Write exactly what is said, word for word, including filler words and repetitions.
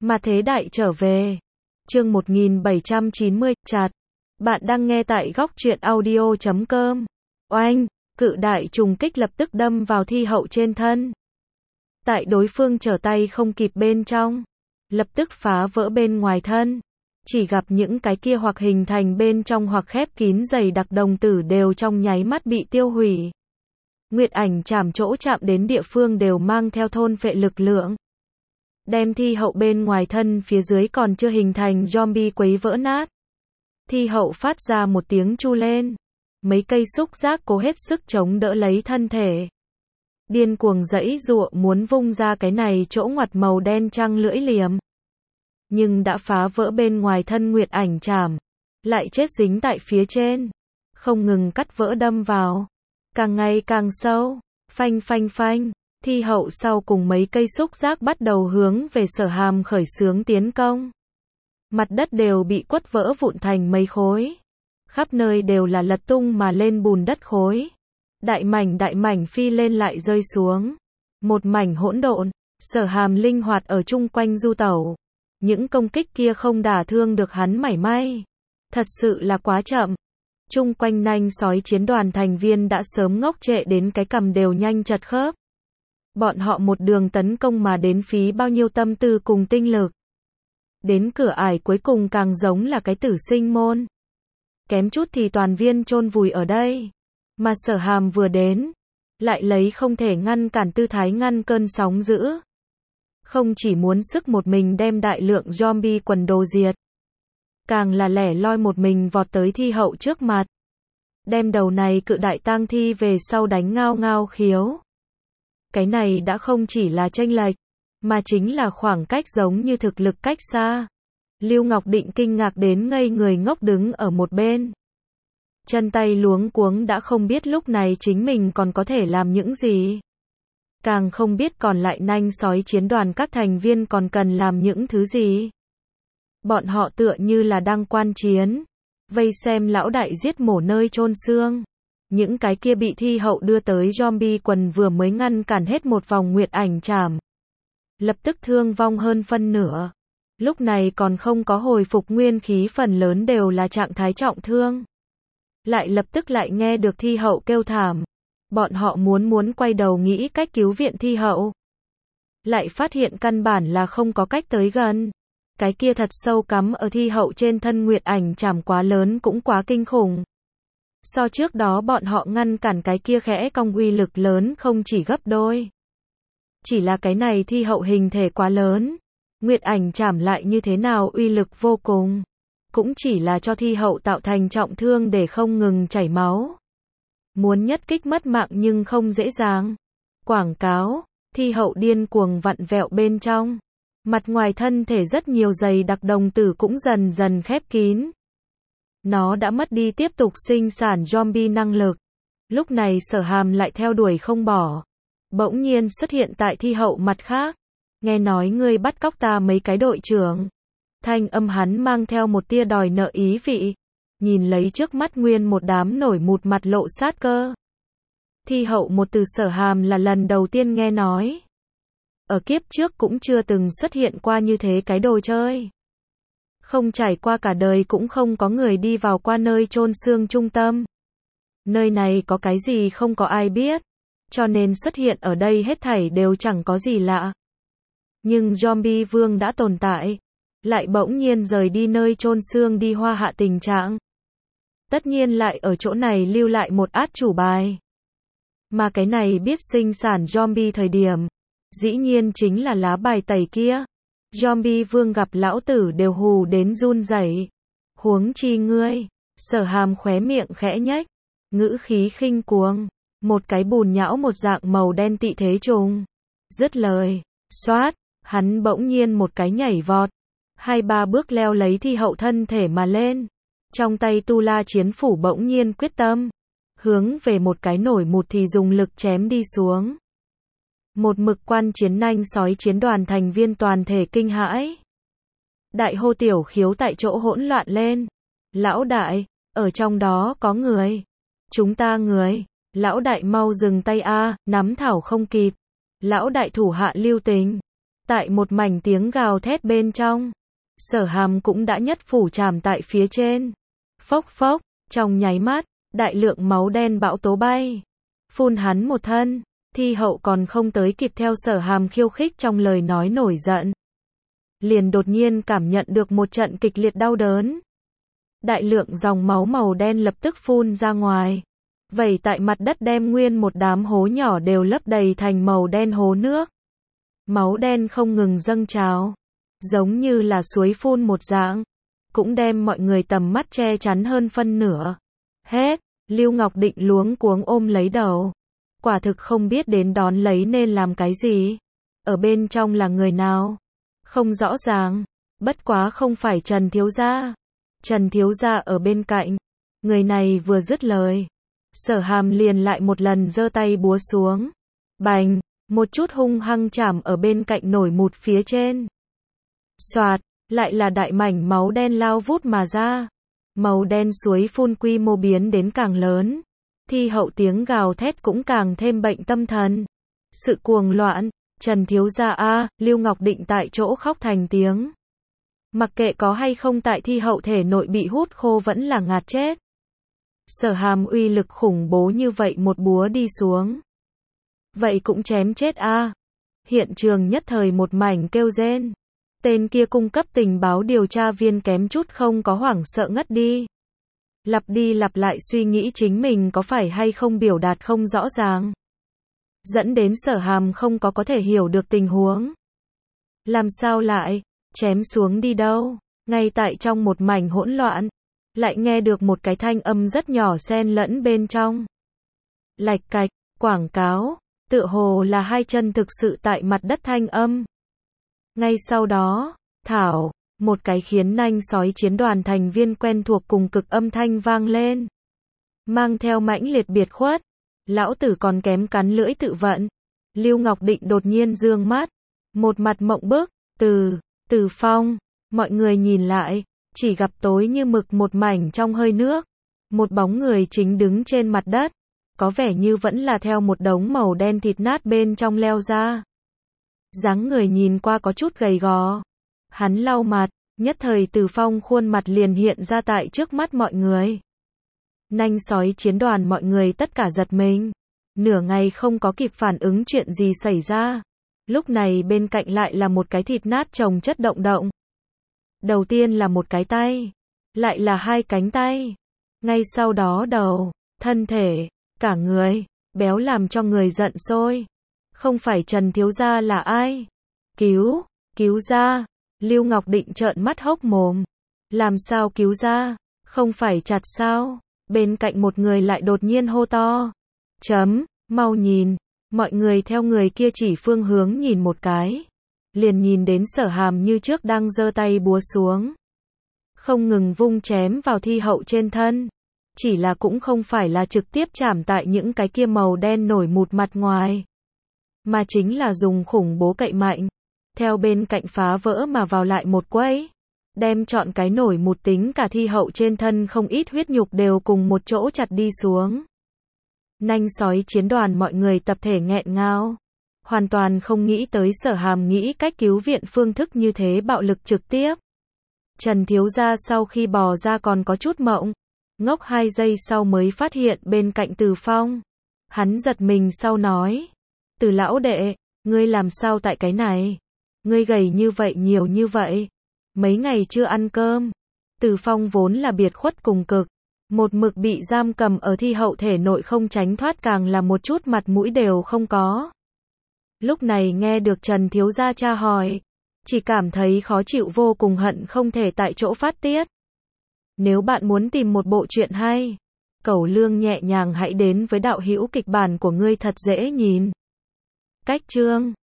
Mà thế đại trở về. Chương một nghìn bảy trăm chín mươi, chặt. Bạn đang nghe tại góc truyện audio chấm com. Oanh, cự đại trùng kích lập tức đâm vào thi hậu trên thân. Tại đối phương trở tay không kịp bên trong, lập tức phá vỡ bên ngoài thân. Chỉ gặp những cái kia hoặc hình thành bên trong hoặc khép kín dày đặc đồng tử đều trong nháy mắt bị tiêu hủy. Nguyệt ảnh chạm chỗ chạm đến địa phương đều mang theo thôn phệ lực lượng. Đem thi hậu bên ngoài thân phía dưới còn chưa hình thành zombie quấy vỡ nát. Thi hậu phát ra một tiếng chu lên. Mấy cây xúc giác cố hết sức chống đỡ lấy thân thể. Điên cuồng giãy giụa muốn vung ra cái này chỗ ngoặt màu đen trăng lưỡi liềm. Nhưng đã phá vỡ bên ngoài thân Nguyệt ảnh chảm. Lại chết dính tại phía trên. Không ngừng cắt vỡ đâm vào. Càng ngày càng sâu. Phanh phanh phanh. Thi hậu sau cùng mấy cây xúc giác bắt đầu hướng về Sở Hàm khởi xướng tiến công. Mặt đất đều bị quất vỡ vụn thành mấy khối. Khắp nơi đều là lật tung mà lên bùn đất khối. Đại mảnh đại mảnh phi lên lại rơi xuống. Một mảnh hỗn độn. Sở Hàm linh hoạt ở chung quanh du tẩu. Những công kích kia không đả thương được hắn mảy may. Thật sự là quá chậm. Chung quanh nanh sói chiến đoàn thành viên đã sớm ngốc trệ đến cái cằm đều nhanh chật khớp. Bọn họ một đường tấn công mà đến phí bao nhiêu tâm tư cùng tinh lực. Đến cửa ải cuối cùng càng giống là cái tử sinh môn. Kém chút thì toàn viên chôn vùi ở đây. Mà Sở Hàm vừa đến, lại lấy không thể ngăn cản tư thái ngăn cơn sóng dữ. Không chỉ muốn sức một mình đem đại lượng zombie quần đồ diệt. Càng là lẻ loi một mình vọt tới thi hậu trước mặt. Đem đầu này cự đại tang thi về sau đánh ngao ngao khiếu. Cái này đã không chỉ là chênh lệch, mà chính là khoảng cách giống như thực lực cách xa. Lưu Ngọc Định kinh ngạc đến ngây người ngốc đứng ở một bên. Chân tay luống cuống đã không biết lúc này chính mình còn có thể làm những gì. Càng không biết còn lại nanh sói chiến đoàn các thành viên còn cần làm những thứ gì. Bọn họ tựa như là đang quan chiến, vây xem lão đại giết mổ nơi chôn xương. Những cái kia bị thi hậu đưa tới zombie quần vừa mới ngăn cản hết một vòng Nguyệt ảnh chảm. Lập tức thương vong hơn phân nửa. Lúc này còn không có hồi phục nguyên khí, phần lớn đều là trạng thái trọng thương. Lại lập tức lại nghe được thi hậu kêu thảm. Bọn họ muốn muốn quay đầu nghĩ cách cứu viện thi hậu. Lại phát hiện căn bản là không có cách tới gần. Cái kia thật sâu cắm ở thi hậu trên thân Nguyệt ảnh chảm quá lớn cũng quá kinh khủng. So trước đó bọn họ ngăn cản cái kia khẽ cong uy lực lớn không chỉ gấp đôi. Chỉ là cái này thi hậu hình thể quá lớn. Nguyệt ảnh chảm lại như thế nào uy lực vô cùng. Cũng chỉ là cho thi hậu tạo thành trọng thương để không ngừng chảy máu. Muốn nhất kích mất mạng nhưng không dễ dàng. Quảng cáo, thi hậu điên cuồng vặn vẹo bên trong. Mặt ngoài thân thể rất nhiều dày đặc đồng tử cũng dần dần khép kín. Nó đã mất đi tiếp tục sinh sản zombie năng lực. Lúc này Sở Hàm lại theo đuổi không bỏ. Bỗng nhiên xuất hiện tại thi hậu mặt khác. Nghe nói ngươi bắt cóc ta mấy cái đội trưởng. Thanh âm hắn mang theo một tia đòi nợ ý vị. Nhìn lấy trước mắt nguyên một đám nổi mụt mặt lộ sát cơ. Thi hậu một từ Sở Hàm là lần đầu tiên nghe nói. Ở kiếp trước cũng chưa từng xuất hiện qua như thế cái đồ chơi. Không trải qua cả đời cũng không có người đi vào qua nơi chôn xương trung tâm. Nơi này có cái gì không có ai biết. Cho nên xuất hiện ở đây hết thảy đều chẳng có gì lạ. Nhưng zombie vương đã tồn tại. Lại bỗng nhiên rời đi nơi chôn xương đi hoa hạ tình trạng. Tất nhiên lại ở chỗ này lưu lại một át chủ bài. Mà cái này biết sinh sản zombie thời điểm. Dĩ nhiên chính là lá bài tẩy kia. Zombie vương gặp lão tử đều hù đến run rẩy. Huống chi ngươi. Sở Hàm khóe miệng khẽ nhếch. Ngữ khí khinh cuồng. Một cái bùn nhão một dạng màu đen tị thế trùng. Dứt lời. Xoát. Hắn bỗng nhiên một cái nhảy vọt. Hai ba bước leo lấy thi hậu thân thể mà lên. Trong tay tu la chiến phủ bỗng nhiên quyết tâm. Hướng về một cái nổi mụt thì dùng lực chém đi xuống. Một mực quan chiến nanh sói chiến đoàn thành viên toàn thể kinh hãi. Đại hô tiểu khiếu tại chỗ hỗn loạn lên. Lão đại, ở trong đó có người. Chúng ta người. Lão đại mau dừng tay a, nắm thảo không kịp. Lão đại thủ hạ lưu tình. Tại một mảnh tiếng gào thét bên trong, Sở Hàm cũng đã nhất phủ chạm tại phía trên. Phốc phốc, trong nháy mắt, đại lượng máu đen bão tố bay. Phun hắn một thân, thi hậu còn không tới kịp theo Sở Hàm khiêu khích trong lời nói nổi giận. Liền đột nhiên cảm nhận được một trận kịch liệt đau đớn. Đại lượng dòng máu màu đen lập tức phun ra ngoài. Vẩy tại mặt đất đem nguyên một đám hố nhỏ đều lấp đầy thành màu đen hố nước. Máu đen không ngừng dâng trào, giống như là suối phun một dạng, cũng đem mọi người tầm mắt che chắn hơn phân nửa. Hết, Lưu Ngọc Định luống cuống ôm lấy đầu. Quả thực không biết đến đón lấy nên làm cái gì. Ở bên trong là người nào? Không rõ ràng, bất quá không phải Trần Thiếu Gia. Trần Thiếu Gia ở bên cạnh. Người này vừa dứt lời, Sở Hàm liền lại một lần giơ tay búa xuống. Bành, một chút hung hăng chạm ở bên cạnh nổi mụt phía trên. Xoạt, lại là đại mảnh máu đen lao vút mà ra. Màu đen suối phun quy mô biến đến càng lớn. Thi hậu tiếng gào thét cũng càng thêm bệnh tâm thần. Sự cuồng loạn, Trần Thiếu Gia a, Lưu Ngọc Định tại chỗ khóc thành tiếng. Mặc kệ có hay không tại thi hậu thể nội bị hút khô vẫn là ngạt chết. Sở Hàm uy lực khủng bố như vậy một búa đi xuống. Vậy cũng chém chết a. Hiện trường nhất thời một mảnh kêu rên. Tên kia cung cấp tình báo điều tra viên kém chút không có hoảng sợ ngất đi. Lặp đi lặp lại suy nghĩ chính mình có phải hay không biểu đạt không rõ ràng. Dẫn đến Sở Hàm không có có thể hiểu được tình huống. Làm sao lại, chém xuống đi đâu, ngay tại trong một mảnh hỗn loạn, lại nghe được một cái thanh âm rất nhỏ xen lẫn bên trong. Lạch cạch, quảng cáo, tựa hồ là hai chân thực sự tại mặt đất thanh âm. Ngay sau đó, thảo, một cái khiến nanh sói chiến đoàn thành viên quen thuộc cùng cực âm thanh vang lên. Mang theo mãnh liệt biệt khuất, lão tử còn kém cắn lưỡi tự vận. Lưu Ngọc Định đột nhiên dương mắt, một mặt mộng bức, từ, từ phong, mọi người nhìn lại, chỉ gặp tối như mực một mảnh trong hơi nước. Một bóng người chính đứng trên mặt đất, có vẻ như vẫn là theo một đống màu đen thịt nát bên trong leo ra. Dáng người nhìn qua có chút gầy gò. Hắn lau mặt, nhất thời Từ Phong khuôn mặt liền hiện ra tại trước mắt mọi người. Nanh sói chiến đoàn mọi người tất cả giật mình. Nửa ngày không có kịp phản ứng chuyện gì xảy ra. Lúc này bên cạnh lại là một cái thịt nát chồng chất động động. Đầu tiên là một cái tay, lại là hai cánh tay. Ngay sau đó đầu, thân thể, cả người, béo làm cho người giận sôi. Không phải Trần Thiếu Gia là ai? Cứu, cứu ra. Lưu Ngọc Định trợn mắt hốc mồm. Làm sao cứu ra? Không phải chặt sao? Bên cạnh một người lại đột nhiên hô to. Chấm, mau nhìn. Mọi người theo người kia chỉ phương hướng nhìn một cái. Liền nhìn đến Sở Hàm như trước đang giơ tay búa xuống. Không ngừng vung chém vào thi hậu trên thân. Chỉ là cũng không phải là trực tiếp chạm tại những cái kia màu đen nổi mụt mặt ngoài. Mà chính là dùng khủng bố cậy mạnh. Theo bên cạnh phá vỡ mà vào lại một quấy. Đem chọn cái nổi mụt tính cả thi hậu trên thân không ít huyết nhục đều cùng một chỗ chặt đi xuống. Nanh sói chiến đoàn mọi người tập thể nghẹn ngào. Hoàn toàn không nghĩ tới Sở Hàm nghĩ cách cứu viện phương thức như thế bạo lực trực tiếp. Trần Thiếu Gia sau khi bò ra còn có chút mộng. Ngốc hai giây sau mới phát hiện bên cạnh Từ Phong. Hắn giật mình sau nói. Từ lão đệ, ngươi làm sao tại cái này? Ngươi gầy như vậy nhiều như vậy. Mấy ngày chưa ăn cơm. Từ Phong vốn là biệt khuất cùng cực. Một mực bị giam cầm ở thi hậu thể nội không tránh thoát càng là một chút mặt mũi đều không có. Lúc này nghe được Trần Thiếu Gia tra hỏi. Chỉ cảm thấy khó chịu vô cùng hận không thể tại chỗ phát tiết. Nếu bạn muốn tìm một bộ truyện hay, cẩu lương nhẹ nhàng hãy đến với đạo hữu kịch bản của ngươi thật dễ nhìn. Cách chương